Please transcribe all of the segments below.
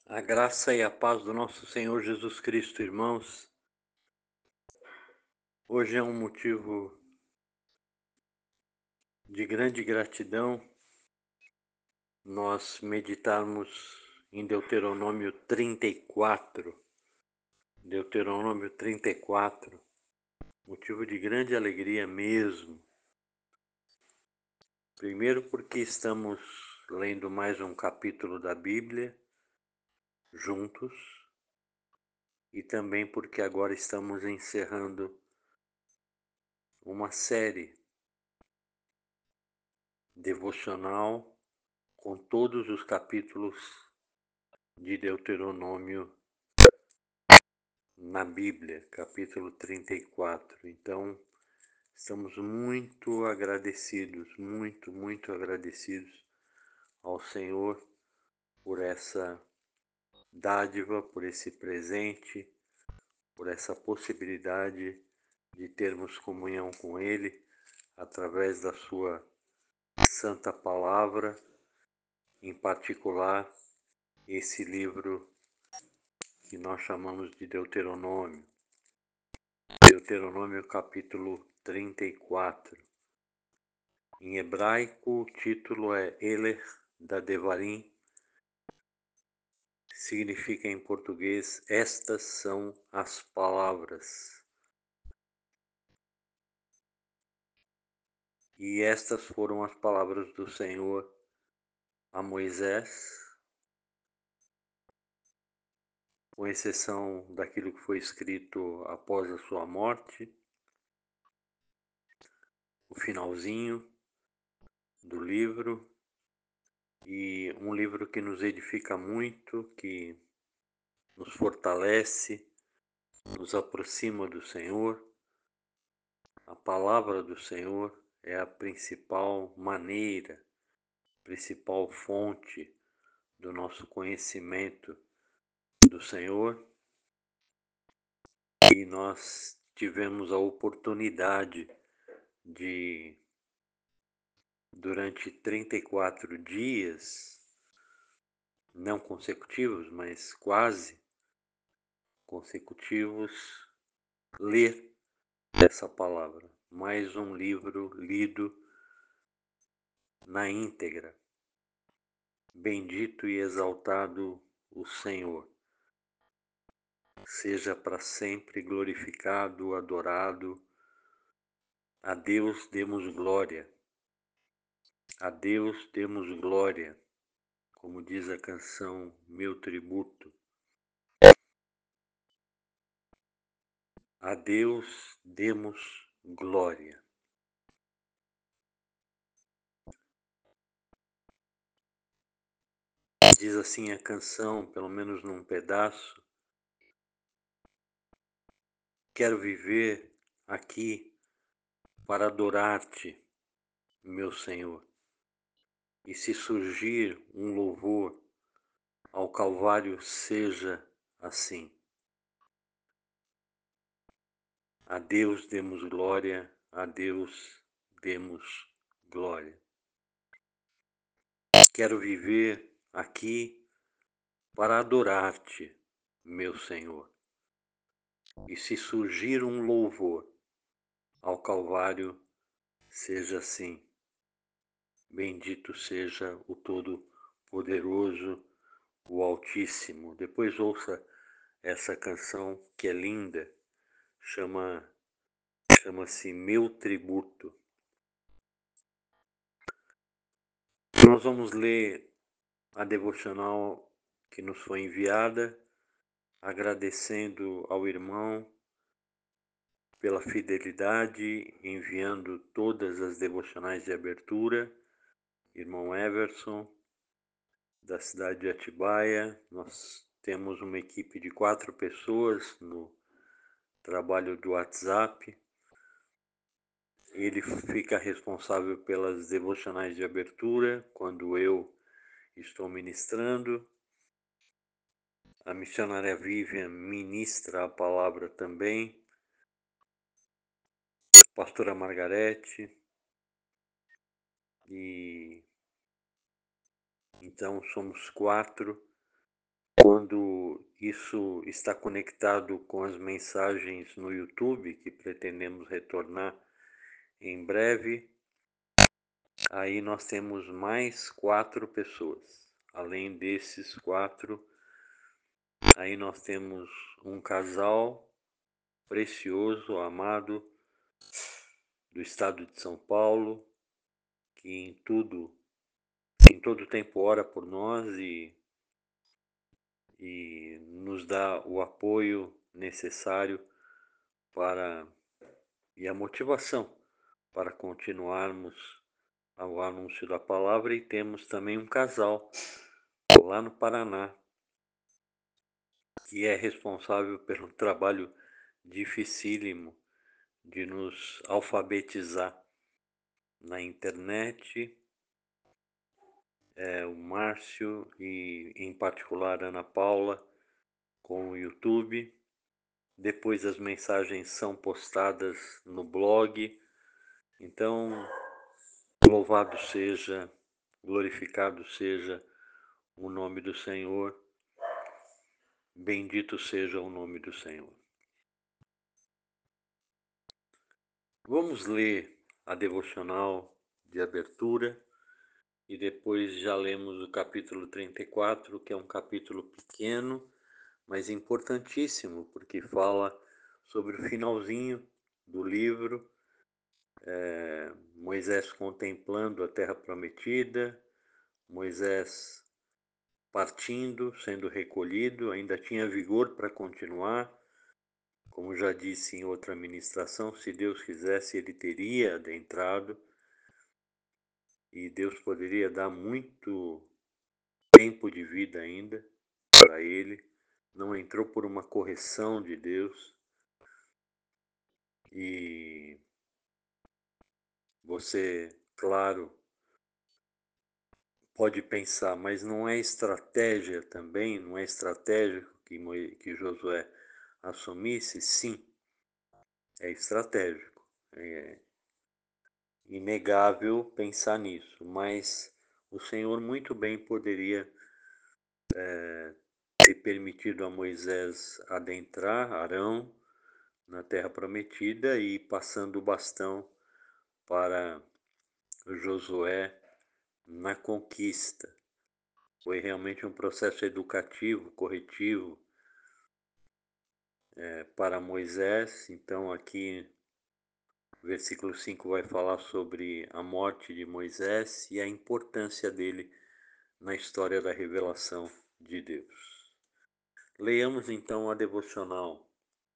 A graça e a paz do nosso Senhor Jesus Cristo, irmãos. Hoje é um motivo de grande gratidão nós meditarmos em Deuteronômio 34. Deuteronômio 34, motivo de grande alegria mesmo. Primeiro porque estamos lendo mais um capítulo da Bíblia juntos e também porque agora estamos encerrando uma série devocional com todos os capítulos de Deuteronômio na Bíblia, capítulo 34. Então, estamos muito agradecidos, muito agradecidos ao Senhor por essa dádiva, por esse presente, por essa possibilidade de termos comunhão com Ele através da Sua Santa Palavra, em particular esse livro que nós chamamos de Deuteronômio. Deuteronômio capítulo 34. Em hebraico o título é Eler da Devarim, significa em português estas são as palavras. E estas foram as palavras do Senhor a Moisés, com exceção daquilo que foi escrito após a sua morte, o finalzinho do livro, e um livro que nos edifica muito, que nos fortalece, nos aproxima do Senhor. A palavra do Senhor é a principal maneira, principal fonte do nosso conhecimento do Senhor, e nós tivemos a oportunidade de, durante 34 dias, não consecutivos, mas quase consecutivos, ler essa palavra. Mais um livro lido na íntegra. Bendito e exaltado o Senhor. Seja para sempre glorificado, adorado. A Deus demos glória. A Deus demos glória, como diz a canção Meu Tributo. A Deus demos glória. Diz assim a canção, pelo menos num pedaço: quero viver aqui para adorar-te, meu Senhor. E se surgir um louvor ao Calvário, seja assim. A Deus demos glória, a Deus demos glória. Quero viver aqui para adorar-te, meu Senhor. E se surgir um louvor ao Calvário, seja assim. Bendito seja o Todo-Poderoso, o Altíssimo. Depois ouça essa canção que é linda, chama-se Meu Tributo. Nós vamos ler a devocional que nos foi enviada, agradecendo ao irmão pela fidelidade, enviando todas as devocionais de abertura, irmão Everson, da cidade de Atibaia. Nós temos uma equipe de 4 pessoas no trabalho do WhatsApp. Ele fica responsável pelas devocionais de abertura, quando eu estou ministrando. A missionária Vivian ministra a palavra também. Pastora Margarete. E então somos 4 quando isso está conectado com as mensagens no YouTube, que pretendemos retornar em breve, aí nós temos mais 4 pessoas. Além desses 4, aí nós temos um casal precioso, amado, do estado de São Paulo, que em todo tempo ora por nós e nos dá o apoio necessário para e a motivação para continuarmos ao anúncio da palavra. E temos também um casal lá no Paraná que é responsável pelo trabalho dificílimo de nos alfabetizar na internet, o Márcio e em particular a Ana Paula com o YouTube. Depois as mensagens são postadas no blog. Então, louvado seja, glorificado seja o nome do Senhor, bendito seja o nome do Senhor. Vamos ler a devocional de abertura e depois já lemos o capítulo 34, que é um capítulo pequeno, mas importantíssimo, porque fala sobre o finalzinho do livro, Moisés contemplando a terra prometida, Moisés partindo, sendo recolhido, ainda tinha vigor para continuar. Como já disse em outra ministração, se Deus quisesse, ele teria adentrado e Deus poderia dar muito tempo de vida ainda para ele. Não entrou por uma correção de Deus. E você, claro, pode pensar, mas não é estratégia também? Não é estratégico que Josué assumisse? Sim, é estratégico. É inegável pensar nisso, mas o Senhor muito bem poderia ter permitido a Moisés adentrar, Arão, na terra prometida e passando o bastão para Josué na conquista. Foi realmente um processo educativo, corretivo para Moisés. Então aqui o versículo 5 vai falar sobre a morte de Moisés e a importância dele na história da revelação de Deus. Leiamos então a devocional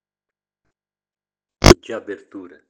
de abertura,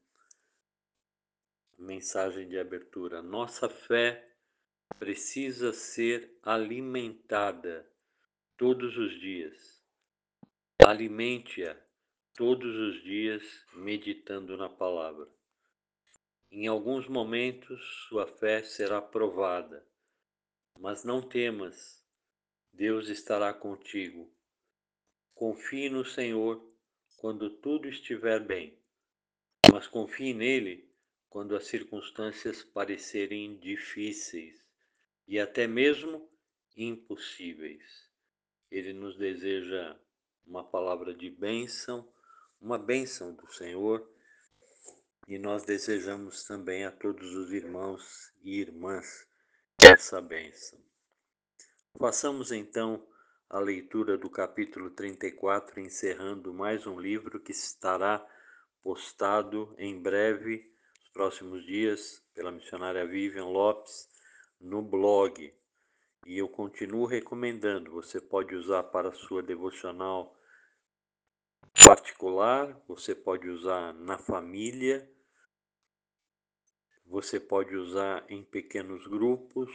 mensagem de abertura. Nossa fé precisa ser alimentada todos os dias. Alimente-a todos os dias meditando na palavra. Em alguns momentos sua fé será provada, mas não temas, Deus estará contigo. Confie no Senhor quando tudo estiver bem, mas confie nele quando as circunstâncias parecerem difíceis e até mesmo impossíveis. Ele nos deseja uma palavra de bênção, uma bênção do Senhor, e nós desejamos também a todos os irmãos e irmãs essa bênção. Façamos então a leitura do capítulo 34, encerrando mais um livro que estará postado em breve, nos próximos dias, pela missionária Vivian Lopes, no blog. E eu continuo recomendando, você pode usar para a sua devocional particular, você pode usar na família, você pode usar em pequenos grupos,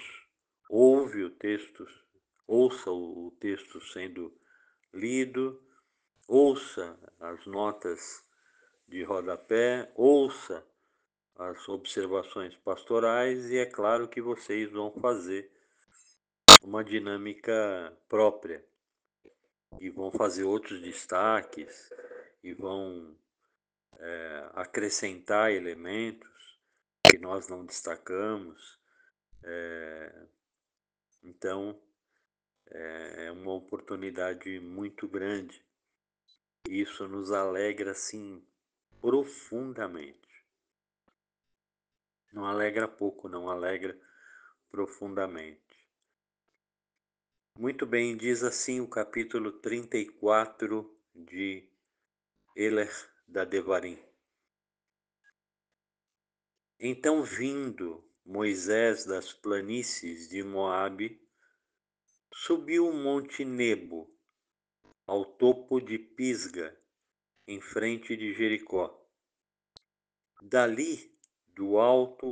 ouça o texto sendo lido, ouça as notas de rodapé, ouça as observações pastorais e é claro que vocês vão fazer uma dinâmica própria e vão fazer outros destaques e vão acrescentar elementos que nós não destacamos. Então, É uma oportunidade muito grande. E isso nos alegra, assim, profundamente. Não alegra pouco, não, alegra profundamente. Muito bem, diz assim o capítulo 34 de Eler da Devarim. Então, vindo Moisés das planícies de Moabe, subiu o monte Nebo, ao topo de Pisga, em frente de Jericó. Dali, do alto,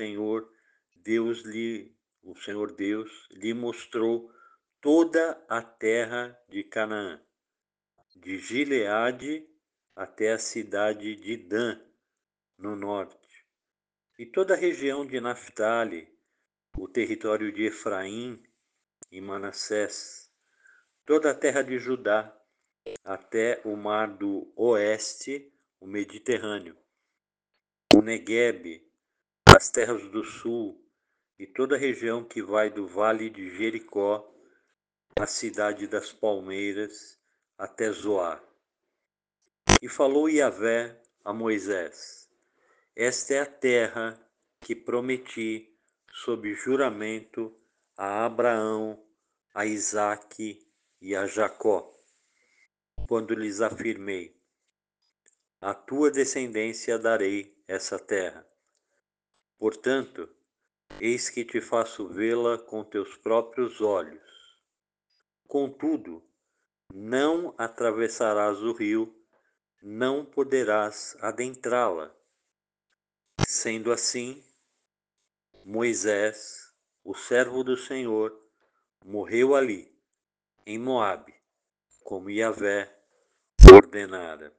o Senhor Deus lhe mostrou toda a terra de Canaã, de Gileade até a cidade de Dan, no norte, e toda a região de Naftali, o território de Efraim e Manassés, toda a terra de Judá, até o mar do oeste, o Mediterrâneo, o Neguebe, as terras do sul e toda a região que vai do vale de Jericó, a cidade das palmeiras, até Zoar. E falou Yahvé a Moisés: Esta é a terra que prometi sob juramento a Abraão, a Isaque e a Jacó, quando lhes afirmei: A tua descendência darei essa terra. Portanto, eis que te faço vê-la com teus próprios olhos. Contudo, não atravessarás o rio, não poderás adentrá-la. Sendo assim, Moisés, o servo do Senhor, morreu ali, em Moabe, como Yahvé ordenara.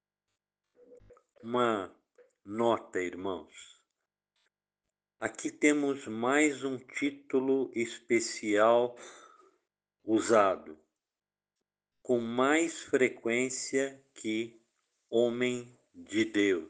Uma nota, irmãos. Aqui temos mais um título especial usado, com mais frequência que homem de Deus,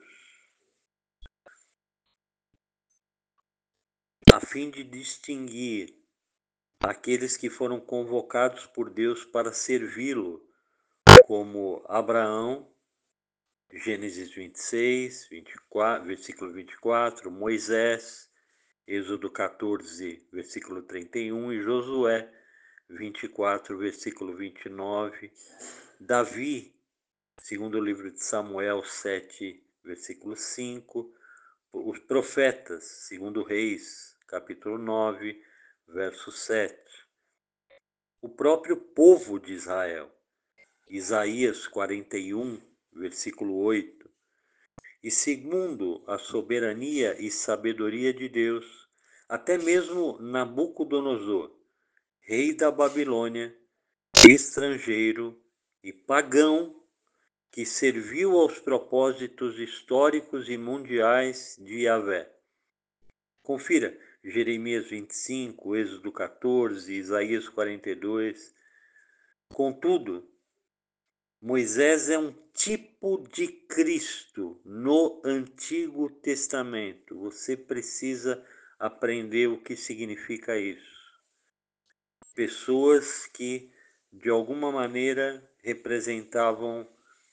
a fim de distinguir aqueles que foram convocados por Deus para servi-lo, como Abraão, Gênesis 26, 24, versículo 24, Moisés, Êxodo 14, versículo 31, e Josué 24, versículo 29, Davi, segundo o livro de Samuel 7, versículo 5, os profetas, segundo Reis, capítulo 9, verso 7, o próprio povo de Israel, Isaías 41, versículo 8, e segundo a soberania e sabedoria de Deus, até mesmo Nabucodonosor, rei da Babilônia, estrangeiro e pagão, que serviu aos propósitos históricos e mundiais de Yahvé. Confira Jeremias 25, Êxodo 14, Isaías 42. Contudo, Moisés é um tipo de Cristo no Antigo Testamento. Você precisa aprender o que significa isso. Pessoas que, de alguma maneira, representavam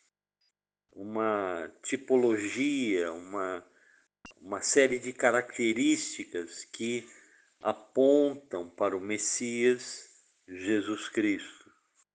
uma tipologia, uma série de características que apontam para o Messias Jesus Cristo.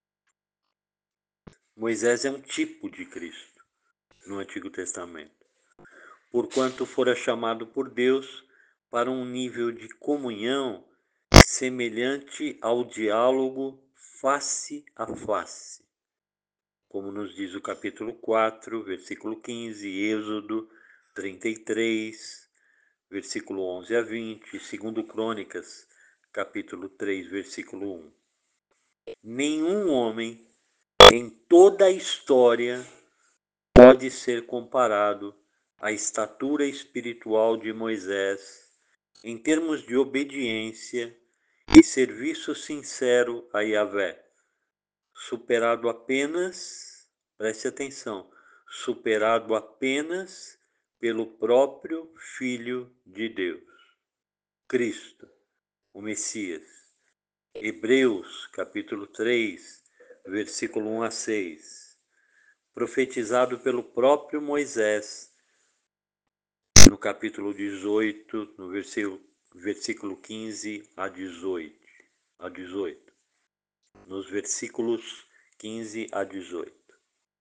Moisés é um tipo de Cristo no Antigo Testamento, porquanto fora chamado por Deus para um nível de comunhão semelhante ao diálogo face a face, como nos diz o capítulo 4, versículo 15, Êxodo 33, versículo 11 a 20, segundo Crônicas, capítulo 3, versículo 1. Nenhum homem em toda a história pode ser comparado à estatura espiritual de Moisés em termos de obediência e serviço sincero a Yahvé, superado apenas, preste atenção, superado apenas pelo próprio Filho de Deus, Cristo, o Messias, Hebreus, capítulo 3, versículo 1 a 6, profetizado pelo próprio Moisés, no capítulo 18, no versículo 15 a 18, nos versículos 15 a 18.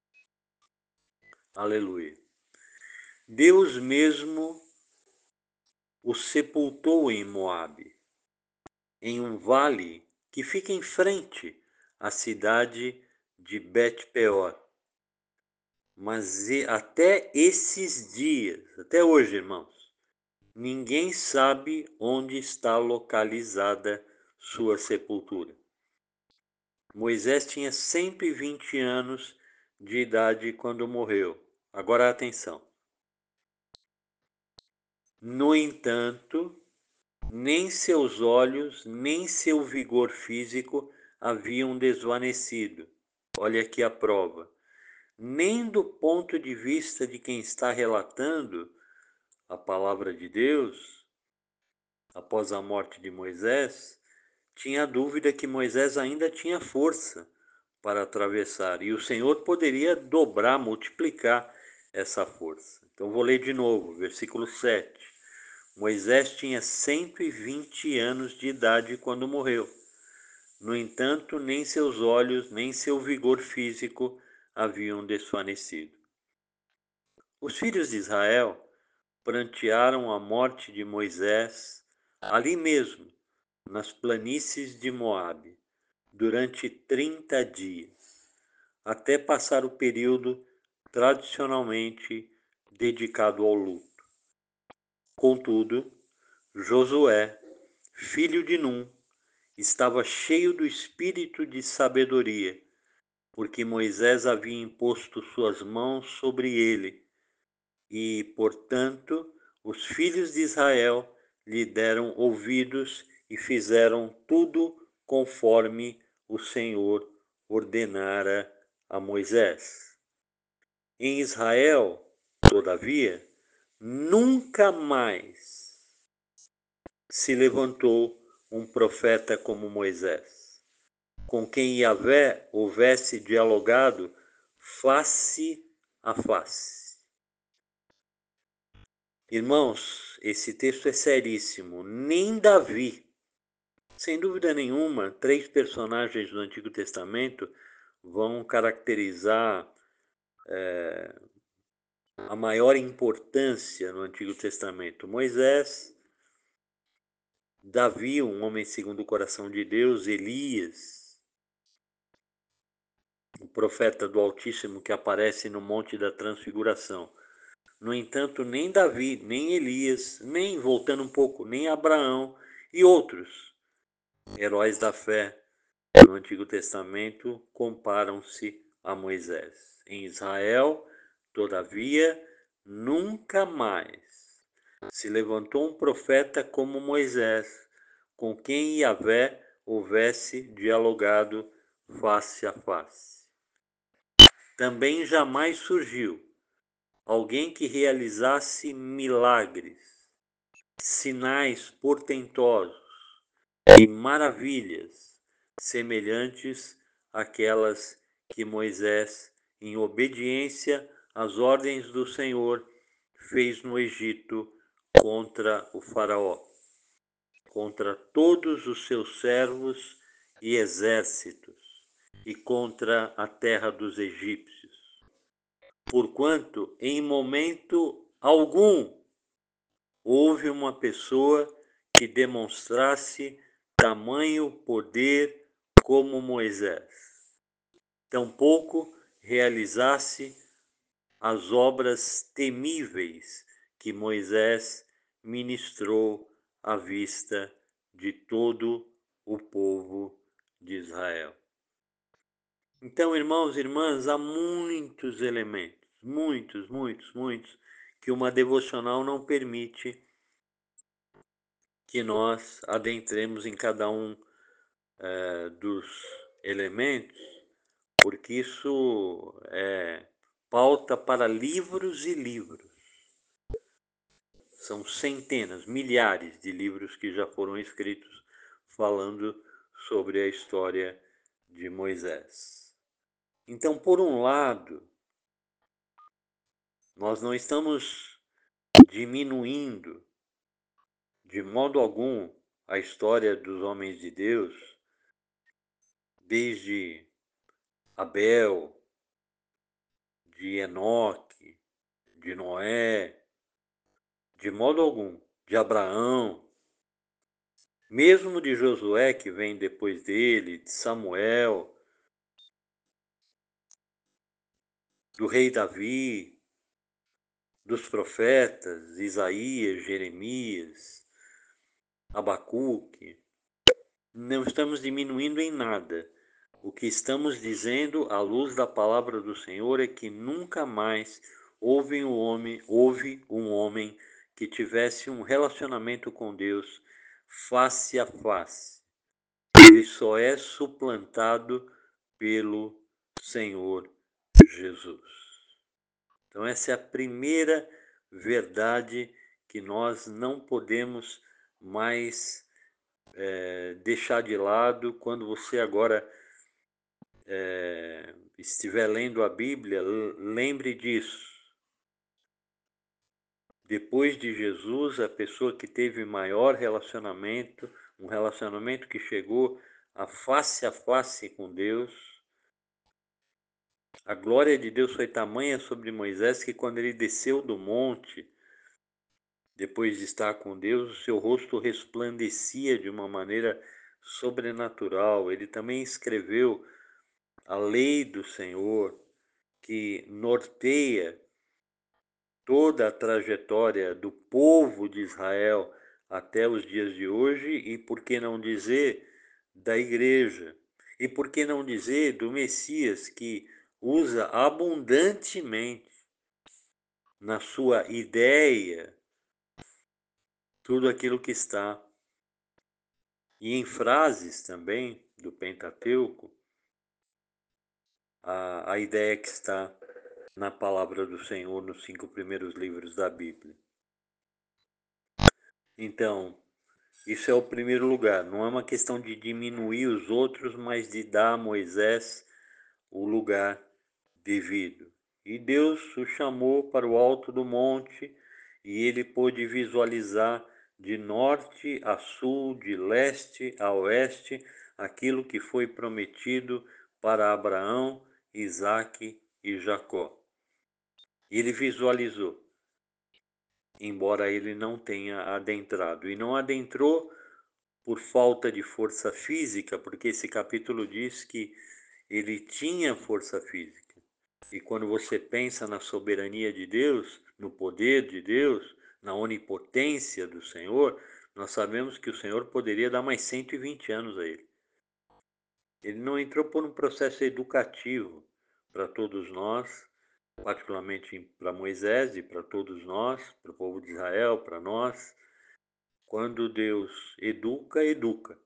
Aleluia. Deus mesmo o sepultou em Moabe, em um vale que fica em frente à cidade de Bet-peor. Mas até esses dias, até hoje, irmãos, ninguém sabe onde está localizada sua sepultura. Moisés tinha 120 anos de idade quando morreu. Agora atenção. No entanto, nem seus olhos, nem seu vigor físico haviam desvanecido. Olha aqui a prova. Nem do ponto de vista de quem está relatando a palavra de Deus, após a morte de Moisés, tinha dúvida que Moisés ainda tinha força para atravessar, e o Senhor poderia dobrar, multiplicar essa força. Então vou ler de novo, versículo 7. Moisés tinha 120 anos de idade quando morreu. No entanto, nem seus olhos, nem seu vigor físico haviam desvanecido. Os filhos de Israel prantearam a morte de Moisés ali mesmo, nas planícies de Moabe, durante 30 dias, até passar o período tradicionalmente dedicado ao luto. Contudo, Josué, filho de Num, estava cheio do espírito de sabedoria, porque Moisés havia imposto suas mãos sobre ele, e, portanto, os filhos de Israel lhe deram ouvidos e fizeram tudo conforme o Senhor ordenara a Moisés. Em Israel, todavia, nunca mais se levantou um profeta como Moisés, com quem Yahvé houvesse dialogado face a face. Irmãos, esse texto é seríssimo. Nem Davi, sem dúvida nenhuma, 3 personagens do Antigo Testamento vão caracterizar a maior importância no Antigo Testamento. Moisés, Davi, um homem segundo o coração de Deus, Elias, o profeta do Altíssimo que aparece no Monte da Transfiguração. No entanto, nem Davi, nem Elias, nem, voltando um pouco, nem Abraão e outros heróis da fé no Antigo Testamento comparam-se a Moisés. Em Israel, todavia, nunca mais se levantou um profeta como Moisés, com quem Yahvé houvesse dialogado face a face. Também jamais surgiu alguém que realizasse milagres, sinais portentosos e maravilhas semelhantes àquelas que Moisés, em obediência às ordens do Senhor, fez no Egito contra o faraó, contra todos os seus servos e exércitos, e contra a terra dos egípcios. Porquanto, em momento algum, houve uma pessoa que demonstrasse tamanho poder como Moisés, tampouco realizasse as obras temíveis que Moisés ministrou à vista de todo o povo de Israel. Então, irmãos e irmãs, há muitos elementos, muitos, que uma devocional não permite que nós adentremos em cada um dos elementos, porque isso é pauta para livros e livros. São centenas, milhares de livros que já foram escritos falando sobre a história de Moisés. Então, por um lado, nós não estamos diminuindo de modo algum a história dos homens de Deus, desde Abel, de Enoque, de Noé, de modo algum, de Abraão, mesmo de Josué, que vem depois dele, de Samuel, do rei Davi, dos profetas, Isaías, Jeremias, Abacuque. Não estamos diminuindo em nada. O que estamos dizendo à luz da palavra do Senhor é que nunca mais houve um homem que tivesse um relacionamento com Deus face a face. Ele só é suplantado pelo Senhor Jesus. Então essa é a primeira verdade que nós não podemos mais deixar de lado. Quando você agora estiver lendo a Bíblia, lembre disso. Depois de Jesus, a pessoa que teve maior relacionamento, um relacionamento que chegou a face com Deus, a glória de Deus foi tamanha sobre Moisés que quando ele desceu do monte, depois de estar com Deus, o seu rosto resplandecia de uma maneira sobrenatural. Ele também escreveu a lei do Senhor, que norteia toda a trajetória do povo de Israel até os dias de hoje, e por que não dizer da igreja? E por que não dizer do Messias, que usa abundantemente na sua ideia tudo aquilo que está, e em frases também do Pentateuco, a ideia que está na palavra do Senhor nos 5 primeiros livros da Bíblia. Então, isso é o primeiro lugar. Não é uma questão de diminuir os outros, mas de dar a Moisés o lugar devido. E Deus o chamou para o alto do monte e ele pôde visualizar de norte a sul, de leste a oeste, aquilo que foi prometido para Abraão, Isaque e Jacó. Ele visualizou, embora ele não tenha adentrado. E não adentrou por falta de força física, porque esse capítulo diz que ele tinha força física. E quando você pensa na soberania de Deus, no poder de Deus, na onipotência do Senhor, nós sabemos que o Senhor poderia dar mais 120 anos a ele. Ele não entrou por um processo educativo para todos nós, particularmente para Moisés e para todos nós, para o povo de Israel, para nós. Quando Deus educa, educa.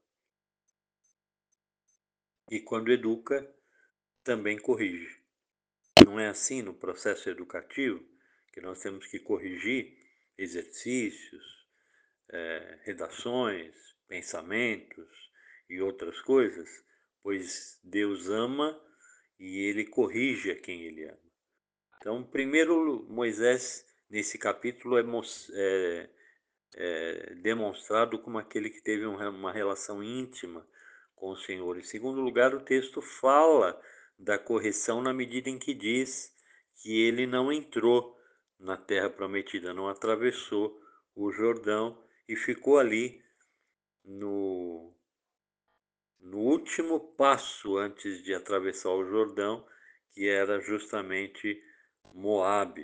E quando educa, também corrige. Não é assim no processo educativo, que nós temos que corrigir exercícios, redações, pensamentos e outras coisas, pois Deus ama e ele corrige a quem ele ama. Então, primeiro, Moisés, nesse capítulo, é demonstrado como aquele que teve uma relação íntima com o Senhor. Em segundo lugar, o texto fala da correção na medida em que diz que ele não entrou na terra prometida, não atravessou o Jordão e ficou ali no último passo antes de atravessar o Jordão, que era justamente Moabe.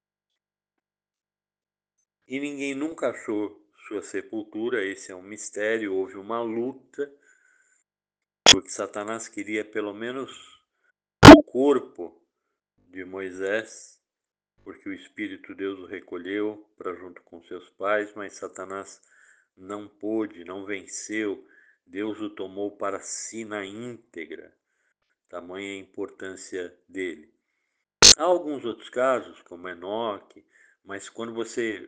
E ninguém nunca achou sua sepultura. Esse é um mistério. Houve uma luta, porque Satanás queria pelo menos o corpo de Moisés, porque o Espírito Deus o recolheu para junto com seus pais, mas Satanás não pôde, não venceu. Deus o tomou para si na íntegra, tamanha a importância dele. Há alguns outros casos, como Enoque, mas quando você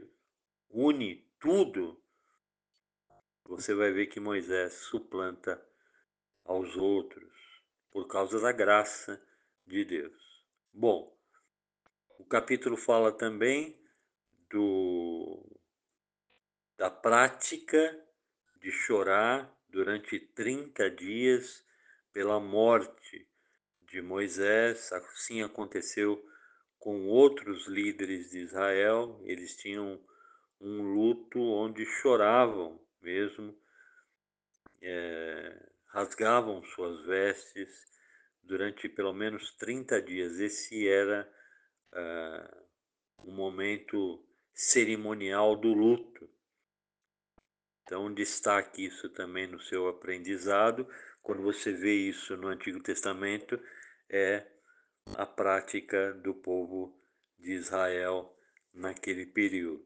une tudo, você vai ver que Moisés suplanta aos outros, por causa da graça de Deus. Bom, o capítulo fala também da prática de chorar durante 30 dias pela morte de Moisés. Assim aconteceu com outros líderes de Israel. Eles tinham um luto onde choravam mesmo, rasgavam suas vestes durante pelo menos 30 dias. Esse era um momento cerimonial do luto. Então, destaque isso também no seu aprendizado. Quando você vê isso no Antigo Testamento, é a prática do povo de Israel naquele período.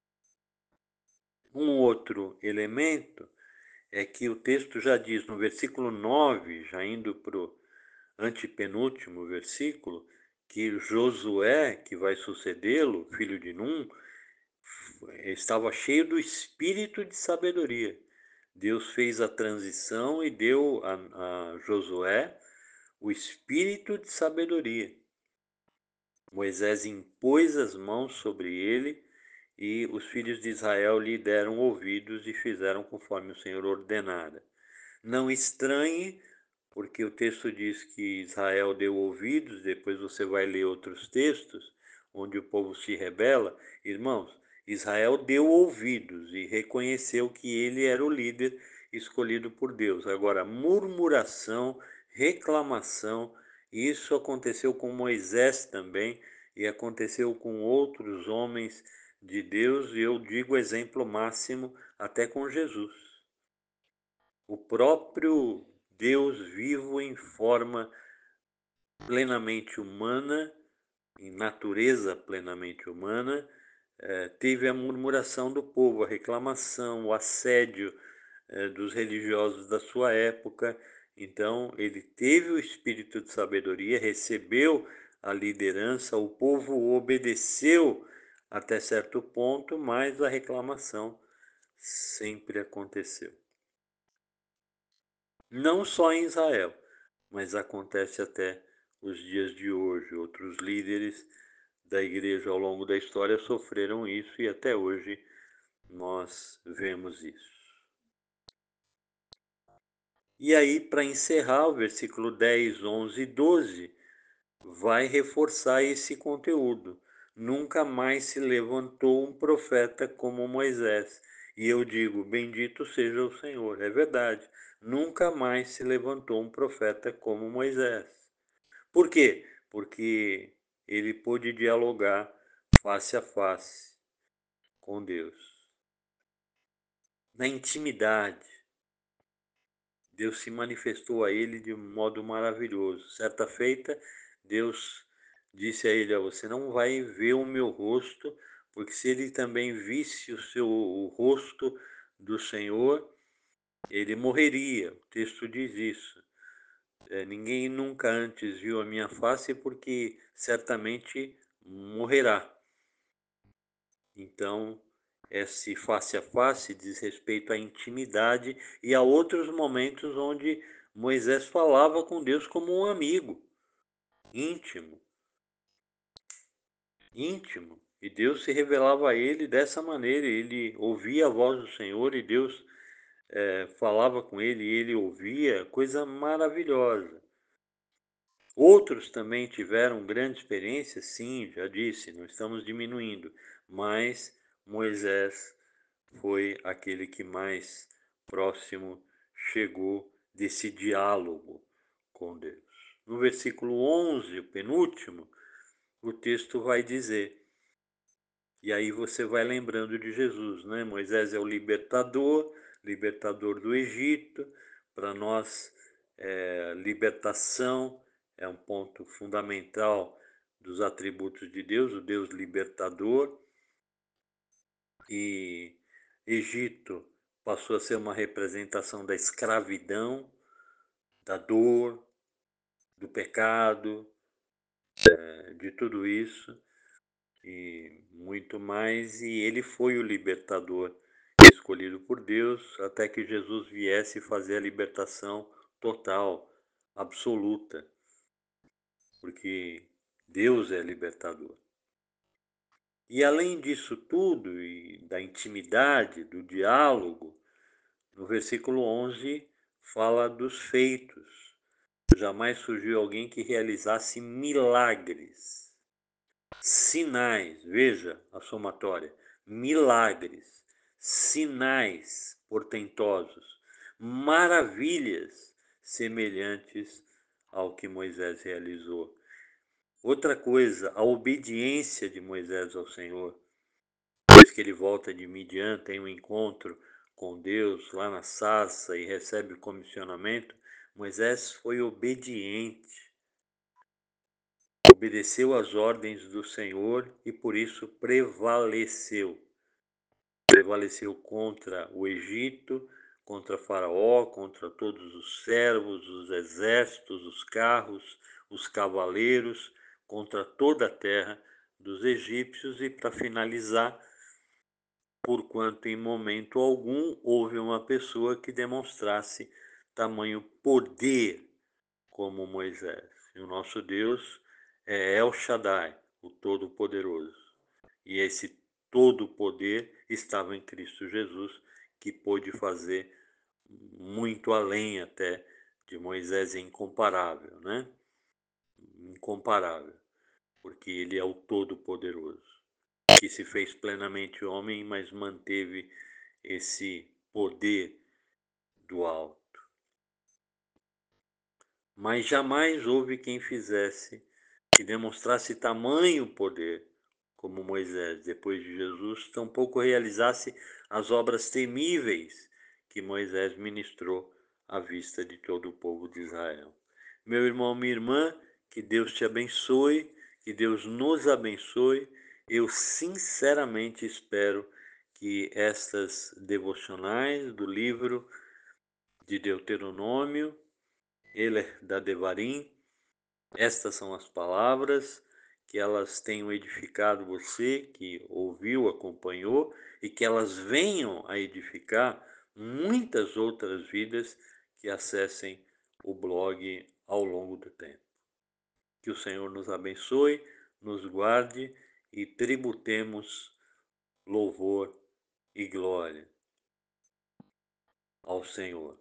Um outro elemento é que o texto já diz no versículo 9, já indo para o antepenúltimo versículo, que Josué, que vai sucedê-lo, filho de Num, estava cheio do espírito de sabedoria. Deus fez a transição e deu a Josué o espírito de sabedoria. Moisés impôs as mãos sobre ele e os filhos de Israel lhe deram ouvidos e fizeram conforme o Senhor ordenara. Não estranhe, porque o texto diz que Israel deu ouvidos, depois você vai ler outros textos onde o povo se rebela. Irmãos, Israel deu ouvidos e reconheceu que ele era o líder escolhido por Deus. Agora, murmuração, reclamação, isso aconteceu com Moisés também e aconteceu com outros homens de Deus, e eu digo exemplo máximo até com Jesus. O próprio Deus vivo em forma plenamente humana, em natureza plenamente humana, teve a murmuração do povo, a reclamação, o assédio dos religiosos da sua época. Então, ele teve o espírito de sabedoria, recebeu a liderança, o povo obedeceu até certo ponto, mas a reclamação sempre aconteceu. Não só em Israel, mas acontece até os dias de hoje. Outros líderes da igreja ao longo da história sofreram isso e até hoje nós vemos isso. E aí, para encerrar, o versículo 10, 11 e 12 vai reforçar esse conteúdo. Nunca mais se levantou um profeta como Moisés. E eu digo, bendito seja o Senhor. É verdade. Nunca mais se levantou um profeta como Moisés. Por quê? Porque ele pôde dialogar face a face com Deus. Na intimidade, Deus se manifestou a ele de um modo maravilhoso. Certa feita, Deus disse a ele: você não vai ver o meu rosto, porque se ele também visse o rosto do Senhor, ele morreria. O texto diz isso. Ninguém nunca antes viu a minha face, porque certamente morrerá. Então, esse face a face diz respeito à intimidade e a outros momentos onde Moisés falava com Deus como um amigo, íntimo, íntimo. E Deus se revelava a ele dessa maneira. Ele ouvia a voz do Senhor e Deus falava com ele e ele ouvia, coisa maravilhosa. Outros também tiveram grande experiência, sim, já disse, não estamos diminuindo, mas Moisés foi aquele que mais próximo chegou desse diálogo com Deus. No versículo 11, o penúltimo, o texto vai dizer, e aí você vai lembrando de Jesus, né? Moisés é o libertador, libertador do Egito. Para nós, libertação é um ponto fundamental dos atributos de Deus, o Deus libertador. E Egito passou a ser uma representação da escravidão, da dor, do pecado, de tudo isso e muito mais. E ele foi o libertador escolhido por Deus até que Jesus viesse fazer a libertação total, absoluta, porque Deus é libertador. E além disso tudo, e da intimidade, do diálogo, no versículo 11 fala dos feitos. Jamais surgiu alguém que realizasse milagres, sinais, veja a somatória, milagres, sinais portentosos, maravilhas semelhantes ao que Moisés realizou. Outra coisa, a obediência de Moisés ao Senhor. Depois que ele volta de Midian, tem um encontro com Deus lá na sarça e recebe o comissionamento, Moisés foi obediente, obedeceu às ordens do Senhor e por isso prevaleceu. Prevaleceu contra o Egito, contra Faraó, contra todos os servos, os exércitos, os carros, os cavaleiros, contra toda a terra dos egípcios e, para finalizar, porquanto em momento algum houve uma pessoa que demonstrasse tamanho poder como Moisés. E o nosso Deus é El Shaddai, o Todo-Poderoso. E esse todo poder estava em Cristo Jesus, que pôde fazer muito além até de Moisés, é incomparável, né? Incomparável, porque ele é o Todo-Poderoso, que se fez plenamente homem, mas manteve esse poder do alto. Mas jamais houve quem fizesse, que demonstrasse tamanho poder como Moisés, depois de Jesus, tampouco realizasse as obras temíveis que Moisés ministrou à vista de todo o povo de Israel. Meu irmão, minha irmã, que Deus te abençoe, que Deus nos abençoe. Eu sinceramente espero que estas devocionais do livro de Deuteronômio, Eler da Devarim, estas são as palavras, que elas tenham edificado você, que ouviu, acompanhou, e que elas venham a edificar muitas outras vidas que acessem o blog ao longo do tempo. Que o Senhor nos abençoe, nos guarde e tributemos louvor e glória ao Senhor.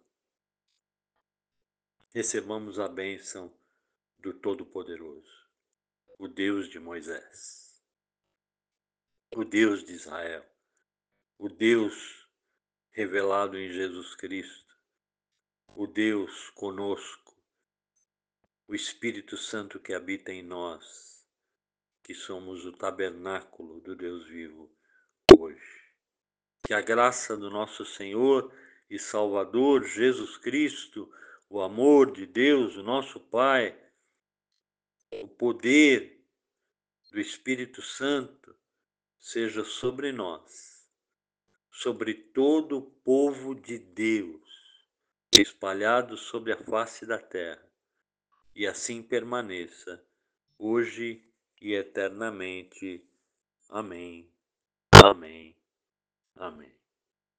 Recebamos a bênção do Todo-Poderoso, o Deus de Moisés, o Deus de Israel, o Deus revelado em Jesus Cristo, o Deus conosco, o Espírito Santo que habita em nós, que somos o tabernáculo do Deus vivo hoje. Que a graça do nosso Senhor e Salvador Jesus Cristo, o amor de Deus, o nosso Pai, o poder do Espírito Santo seja sobre nós, sobre todo o povo de Deus, espalhado sobre a face da terra, e assim permaneça, hoje e eternamente. Amém. Amém. Amém.